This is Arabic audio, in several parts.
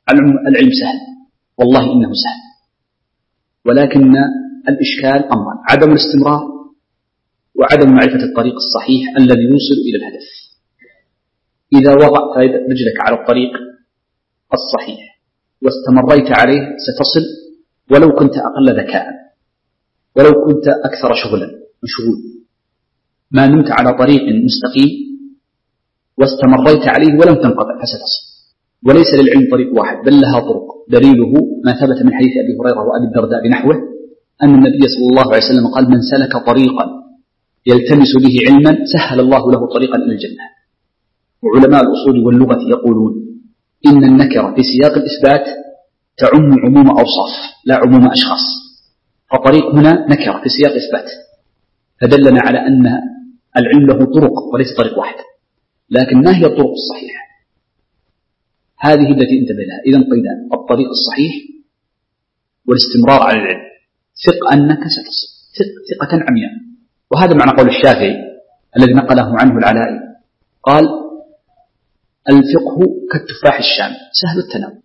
العلم سهل، والله إنه سهل، ولكن الإشكال أمران: عدم الاستمرار، وعدم معرفة الطريق الصحيح الذي يوصل إلى الهدف. إذا وضعت رجلك على الطريق الصحيح واستمريت عليه ستصل، ولو كنت أقل ذكاء، ولو كنت أكثر شغلا مشغول، ما نمت على طريق مستقيم واستمريت عليه ولم تنقطع فستصل. وليس للعلم طريق واحد، بل لها طرق. دليله ما ثبت من حديث أبي هريرة وأبي الدرداء بنحوه أن النبي صلى الله عليه وسلم قال: من سلك طريقا يلتمس به علما سهل الله له طريقا إلى الجنة. وعلماء الأصول واللغة يقولون إن النكرة في سياق الإثبات تعم عموم أوصاف لا عموم أشخاص، فطريق هنا نكرة في سياق إثبات، فدلنا على أن العلم له طرق وليس طريق واحد. لكن ما هي الطرق الصحيحة؟ هذه التي انتبه لها. إذن قيدان: الطريق الصحيح والاستمرار على العلم. ثق أنك ستصل، ثقة عمياء. وهذا معنى قول الشافعي الذي نقله عنه العلائي، قال: الفقه كالتفاح الشام سهل التناول.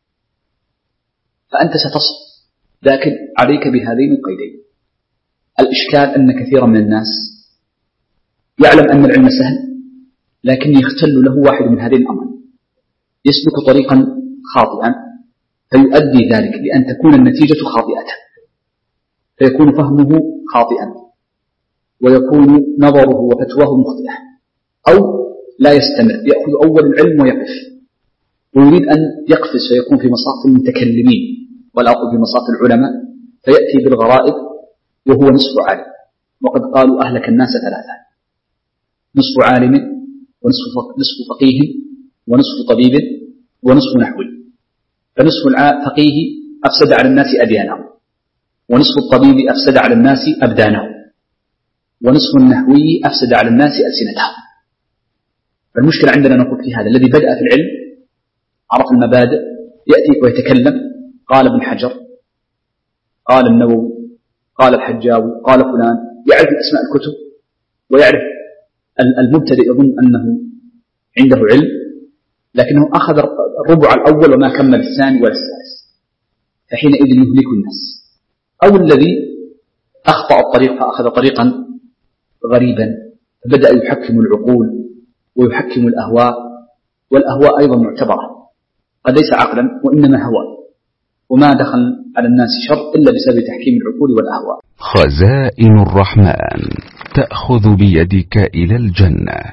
فأنت ستصل، لكن عليك بهذين القيدين. الإشكال أن كثيرا من الناس يعلم أن العلم سهل، لكن يختل له واحد من هذين الأمرين: يسلك طريقا خاطئا فيؤدي ذلك لأن تكون النتيجة خاطئة، فيكون فهمه خاطئا ويكون نظره وفتواه مخطئة، أو لا يستمر، يأخذ أول العلم ويقف، ويريد أن يقفز فيكون في مصاف المتكلمين ولا أقول في مصاف العلماء، فيأتي بالغرائب وهو نصف عالم. وقد قالوا أهلك الناس ثلاثة: نصف عالم، ونصف فقيه، ونصف طبيب، ونصف نحوي. فنصف الفقيه أفسد على الناس أديانهم، ونصف الطبيب أفسد على الناس أبدانهم، ونصف النحوي أفسد على الناس ألسنتهم. فالمشكلة عندنا نقول في هذا: الذي بدأ في العلم عرف المبادئ، يأتي ويتكلم، قال ابن حجر، قال النووي، قال الحجاوي، قال فلان، يعرف أسماء الكتب ويعرف. المبتدئ يظن أنه عنده علم، لكنه أخذ الربع الأول وما كمل الثاني ولا الثالث، فحينئذ يهلك الناس. أو الذي أخطأ الطريق فأخذ طريقا غريبا فبدأ يحكم العقول ويحكم الأهواء، والأهواء أيضا معتبرة، قد ليس عقلا وإنما هوى، وما دخل على الناس شر إلا بسبب تحكيم العقول والأهواء. خزائن الرحمن تأخذ بيدك إلى الجنة.